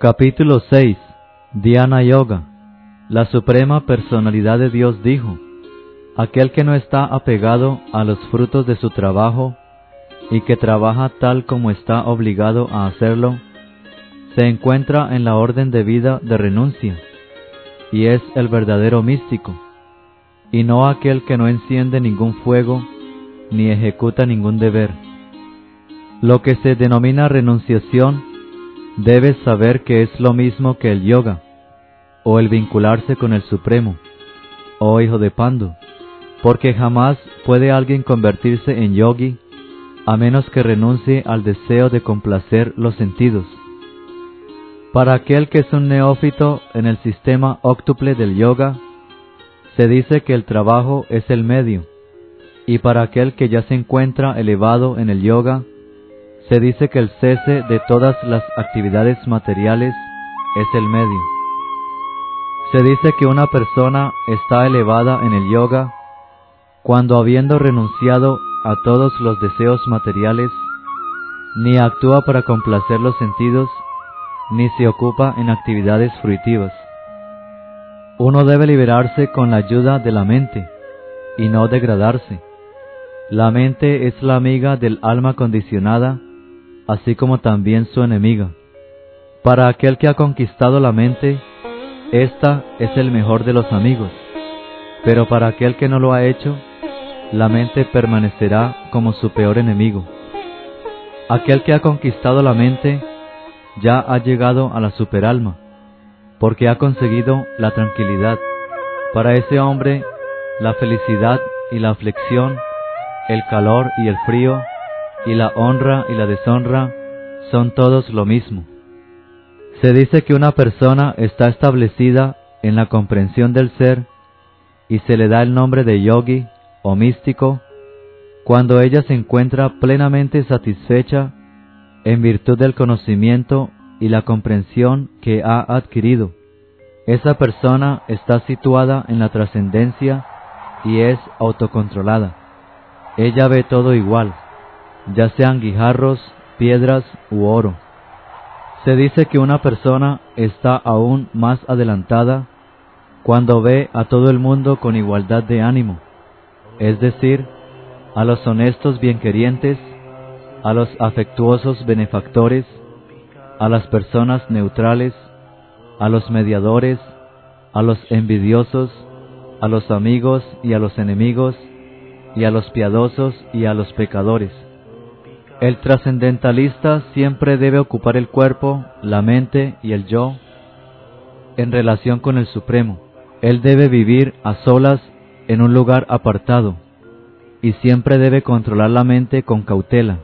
Capítulo 6. Dhyana Yoga. La Suprema Personalidad de Dios dijo: aquel que no está apegado a los frutos de su trabajo y que trabaja tal como está obligado a hacerlo, se encuentra en la orden de vida de renuncia, y es el verdadero místico, y no aquel que no enciende ningún fuego ni ejecuta ningún deber. Lo que se denomina renunciación, debes saber que es lo mismo que el yoga, o el vincularse con el Supremo, oh hijo de Pandu, porque jamás puede alguien convertirse en yogi a menos que renuncie al deseo de complacer los sentidos. Para aquel que es un neófito en el sistema óctuple del yoga, se dice que el trabajo es el medio, y para aquel que ya se encuentra elevado en el yoga, se dice que el cese de todas las actividades materiales es el medio. Se dice que una persona está elevada en el yoga cuando, habiendo renunciado a todos los deseos materiales, ni actúa para complacer los sentidos, ni se ocupa en actividades fruitivas. Uno debe liberarse con la ayuda de la mente, y no degradarse. La mente es la amiga del alma condicionada, así como también su enemiga. Para aquel que ha conquistado la mente, ésta es el mejor de los amigos, pero para aquel que no lo ha hecho, la mente permanecerá como su peor enemigo. Aquel que ha conquistado la mente ya ha llegado a la superalma, porque ha conseguido la tranquilidad. Para ese hombre, la felicidad y la aflicción, el calor y el frío, y la honra y la deshonra son todos lo mismo. Se dice que una persona está establecida en la comprensión del ser y se le da el nombre de yogi o místico cuando ella se encuentra plenamente satisfecha en virtud del conocimiento y la comprensión que ha adquirido. Esa persona está situada en la trascendencia y es autocontrolada. Ella ve todo igual, ya sean guijarros, piedras u oro. Se dice que una persona está aún más adelantada cuando ve a todo el mundo con igualdad de ánimo, es decir, a los honestos bienquerientes, a los afectuosos benefactores, a las personas neutrales, a los mediadores, a los envidiosos, a los amigos y a los enemigos, y a los piadosos y a los pecadores. El trascendentalista siempre debe ocupar el cuerpo, la mente y el yo en relación con el Supremo. Él debe vivir a solas en un lugar apartado y siempre debe controlar la mente con cautela.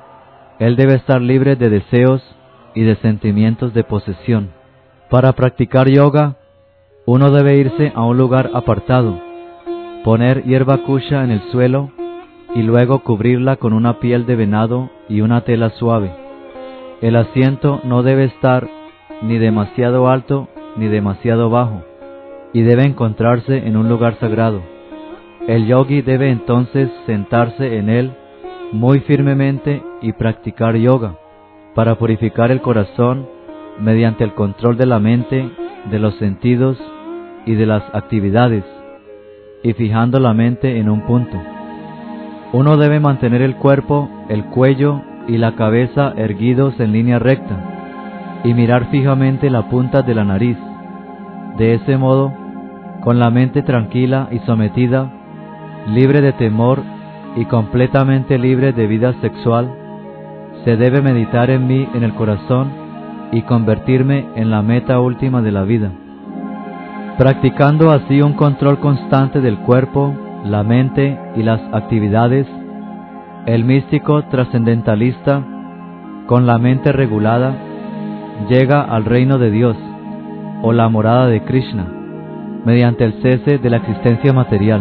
Él debe estar libre de deseos y de sentimientos de posesión. Para practicar yoga, uno debe irse a un lugar apartado, poner hierba kusha en el suelo y luego cubrirla con una piel de venado y una tela suave. El asiento no debe estar ni demasiado alto ni demasiado bajo, y debe encontrarse en un lugar sagrado. El yogi debe entonces sentarse en él muy firmemente y practicar yoga, para purificar el corazón mediante el control de la mente, de los sentidos y de las actividades, y fijando la mente en un punto. Uno debe mantener el cuerpo, el cuello y la cabeza erguidos en línea recta y mirar fijamente la punta de la nariz. De ese modo, con la mente tranquila y sometida, libre de temor y completamente libre de vida sexual, se debe meditar en mí en el corazón y convertirme en la meta última de la vida. Practicando así un control constante del cuerpo, la mente y las actividades, el místico trascendentalista, con la mente regulada, llega al reino de Dios, o la morada de Krishna, mediante el cese de la existencia material.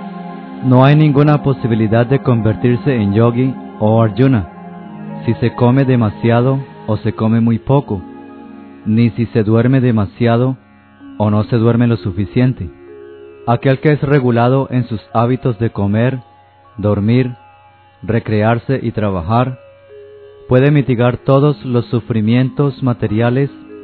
No hay ninguna posibilidad de convertirse en yogi o Arjuna si se come demasiado o se come muy poco, ni si se duerme demasiado o no se duerme lo suficiente. Aquel que es regulado en sus hábitos de comer, dormir, recrearse y trabajar, puede mitigar todos los sufrimientos materiales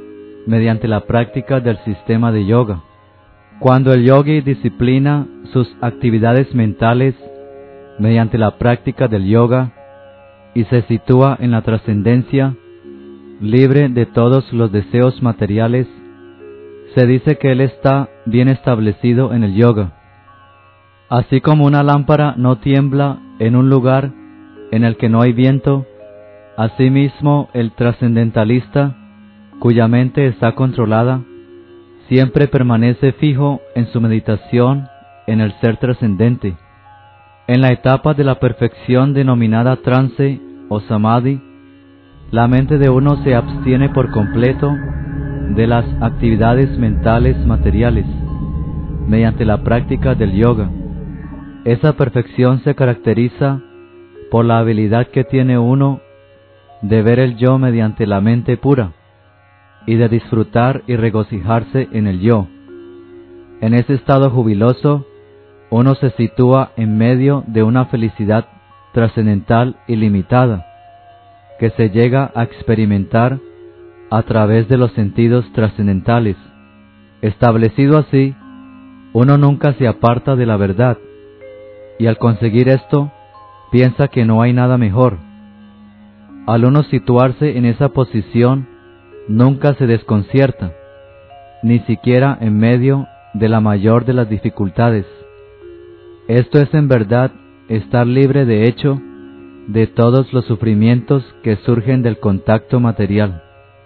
mediante la práctica del sistema de yoga. Cuando el yogi disciplina sus actividades mentales mediante la práctica del yoga y se sitúa en la trascendencia, libre de todos los deseos materiales, se dice que él está bien establecido en el yoga. Así como una lámpara no tiembla en un lugar en el que no hay viento, asimismo el trascendentalista, cuya mente está controlada, siempre permanece fijo en su meditación en el ser trascendente. En la etapa de la perfección denominada trance o samadhi, la mente de uno se abstiene por completo de las actividades mentales materiales, mediante la práctica del yoga. Esa perfección se caracteriza por la habilidad que tiene uno de ver el yo mediante la mente pura, y de disfrutar y regocijarse en el yo. En ese estado jubiloso, uno se sitúa en medio de una felicidad trascendental ilimitada, que se llega a experimentar a través de los sentidos trascendentales. Establecido así, uno nunca se aparta de la verdad, y al conseguir esto, piensa que no hay nada mejor. Al uno situarse en esa posición, nunca se desconcierta, ni siquiera en medio de la mayor de las dificultades. Esto es en verdad estar libre de hecho de todos los sufrimientos que surgen del contacto material.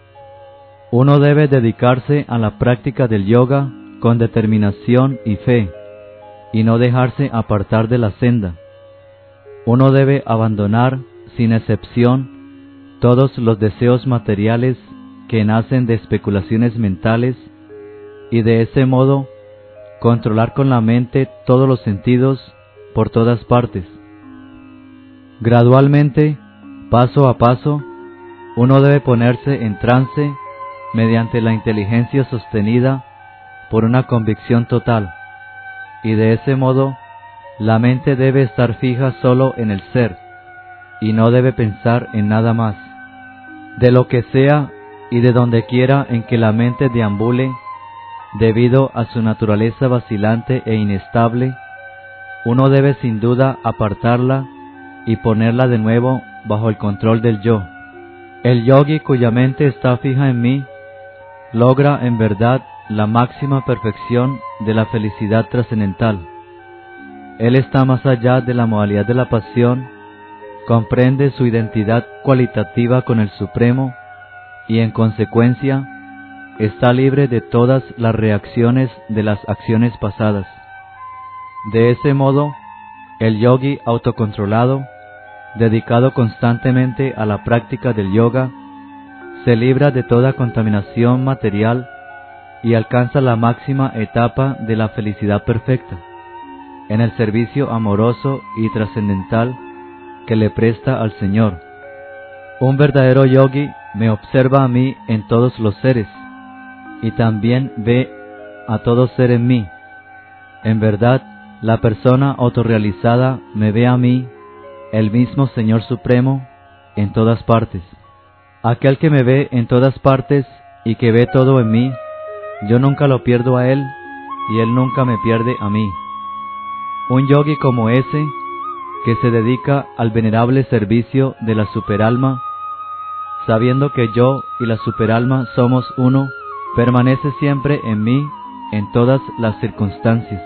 Uno debe dedicarse a la práctica del yoga con determinación y fe, y no dejarse apartar de la senda. Uno debe abandonar, sin excepción, todos los deseos materiales que nacen de especulaciones mentales, y de ese modo controlar con la mente todos los sentidos por todas partes. Gradualmente, paso a paso, uno debe ponerse en trance mediante la inteligencia sostenida por una convicción total, y de ese modo la mente debe estar fija solo en el ser, y no debe pensar en nada más. De lo que sea y de donde quiera en que la mente deambule, debido a su naturaleza vacilante e inestable, uno debe sin duda apartarla y ponerla de nuevo bajo el control del yo. El yogi cuya mente está fija en mí, logra en verdad la máxima perfección de la felicidad trascendental. Él está más allá de la modalidad de la pasión, comprende su identidad cualitativa con el Supremo y en consecuencia está libre de todas las reacciones de las acciones pasadas. De ese modo, el yogi autocontrolado, dedicado constantemente a la práctica del yoga, se libra de toda contaminación material y alcanza la máxima etapa de la felicidad perfecta, en el servicio amoroso y trascendental que le presta al Señor. Un verdadero yogi me observa a mí en todos los seres, y también ve a todo ser en mí. En verdad, la persona autorrealizada me ve a mí, el mismo Señor Supremo, en todas partes. Aquel que me ve en todas partes y que ve todo en mí, yo nunca lo pierdo a él, y él nunca me pierde a mí. Un yogi como ese, que se dedica al venerable servicio de la superalma, sabiendo que yo y la superalma somos uno, permanece siempre en mí en todas las circunstancias.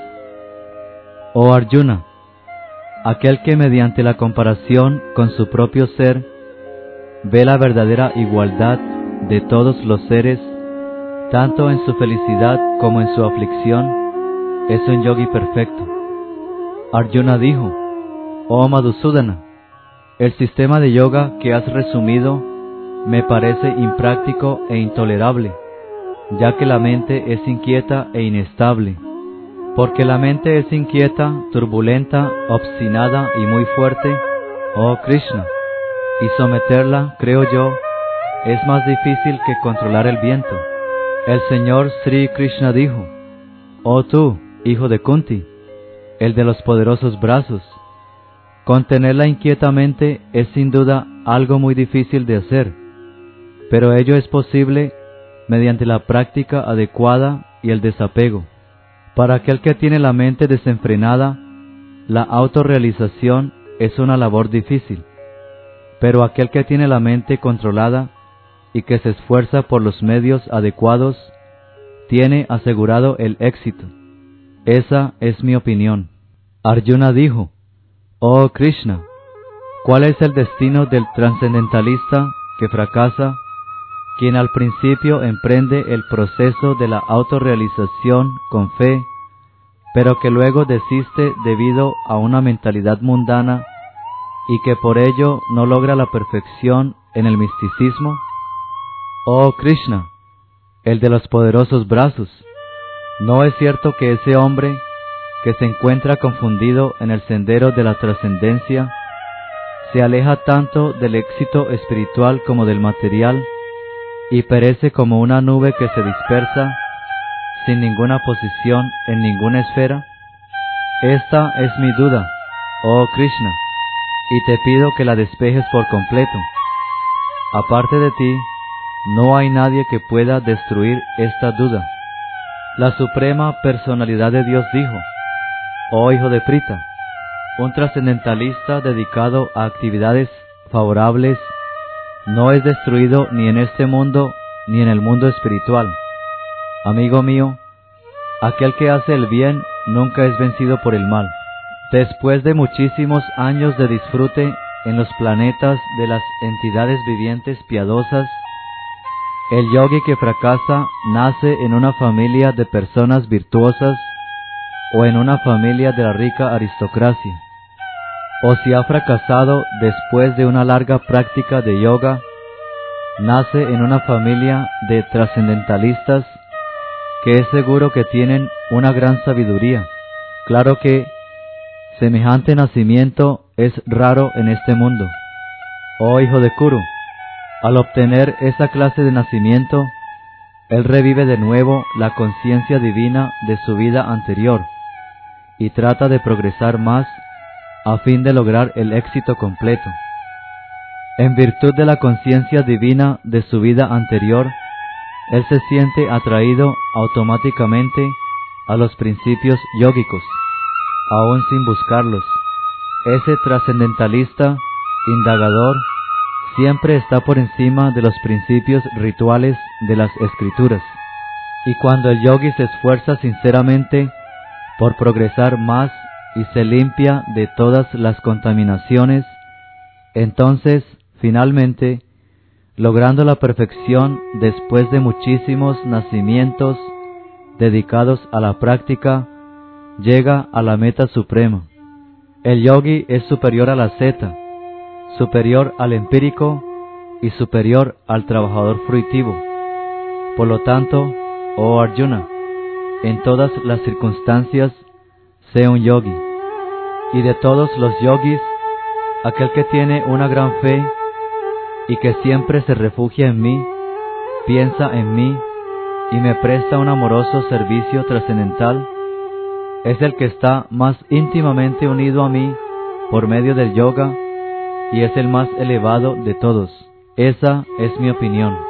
Oh Arjuna, aquel que mediante la comparación con su propio ser ve la verdadera igualdad de todos los seres, tanto en su felicidad como en su aflicción, es un yogi perfecto. Arjuna dijo: Oh Madhusudana, el sistema de yoga que has resumido me parece impráctico e intolerable, ya que la mente es inquieta e inestable. Porque la mente es inquieta, turbulenta, obstinada y muy fuerte, oh Krishna, y someterla, creo yo, es más difícil que controlar el viento. El Señor Sri Krishna dijo: Oh tú, hijo de Kunti, el de los poderosos brazos, contenerla inquietamente es sin duda algo muy difícil de hacer, pero ello es posible mediante la práctica adecuada y el desapego. Para aquel que tiene la mente desenfrenada, la autorrealización es una labor difícil, pero aquel que tiene la mente controlada y que se esfuerza por los medios adecuados, tiene asegurado el éxito. Esa es mi opinión. Arjuna dijo: Oh Krishna, ¿cuál es el destino del trascendentalista que fracasa, quien al principio emprende el proceso de la autorrealización con fe, pero que luego desiste debido a una mentalidad mundana y que por ello no logra la perfección en el misticismo? Oh Krishna, el de los poderosos brazos, ¿no es cierto que ese hombre que se encuentra confundido en el sendero de la trascendencia se aleja tanto del éxito espiritual como del material y perece como una nube que se dispersa sin ninguna posición en ninguna esfera? Esta es mi duda, oh Krishna, y te pido que la despejes por completo. Aparte de ti, no hay nadie que pueda destruir esta duda. La Suprema Personalidad de Dios dijo: Oh hijo de Prita, un trascendentalista dedicado a actividades favorables no es destruido ni en este mundo ni en el mundo espiritual. Amigo mío, aquel que hace el bien nunca es vencido por el mal. Después de muchísimos años de disfrute en los planetas de las entidades vivientes piadosas, el yogi que fracasa nace en una familia de personas virtuosas o en una familia de la rica aristocracia. O si ha fracasado después de una larga práctica de yoga, nace en una familia de trascendentalistas que es seguro que tienen una gran sabiduría. Claro que semejante nacimiento es raro en este mundo. Oh hijo de Kuru, al obtener esa clase de nacimiento, él revive de nuevo la conciencia divina de su vida anterior y trata de progresar más a fin de lograr el éxito completo. En virtud de la conciencia divina de su vida anterior, él se siente atraído automáticamente a los principios yógicos, aún sin buscarlos. Ese trascendentalista, indagador, siempre está por encima de los principios rituales de las escrituras. Y cuando el yogi se esfuerza sinceramente por progresar más y se limpia de todas las contaminaciones, entonces, finalmente, logrando la perfección después de muchísimos nacimientos dedicados a la práctica, llega a la meta suprema. El yogi es superior al asceta, superior al empírico y superior al trabajador fruitivo. Por lo tanto, oh Arjuna, en todas las circunstancias, sé un yogi. Y de todos los yogis, aquel que tiene una gran fe y que siempre se refugia en mí, piensa en mí y me presta un amoroso servicio trascendental, es el que está más íntimamente unido a mí por medio del yoga y es el más elevado de todos. Esa es mi opinión.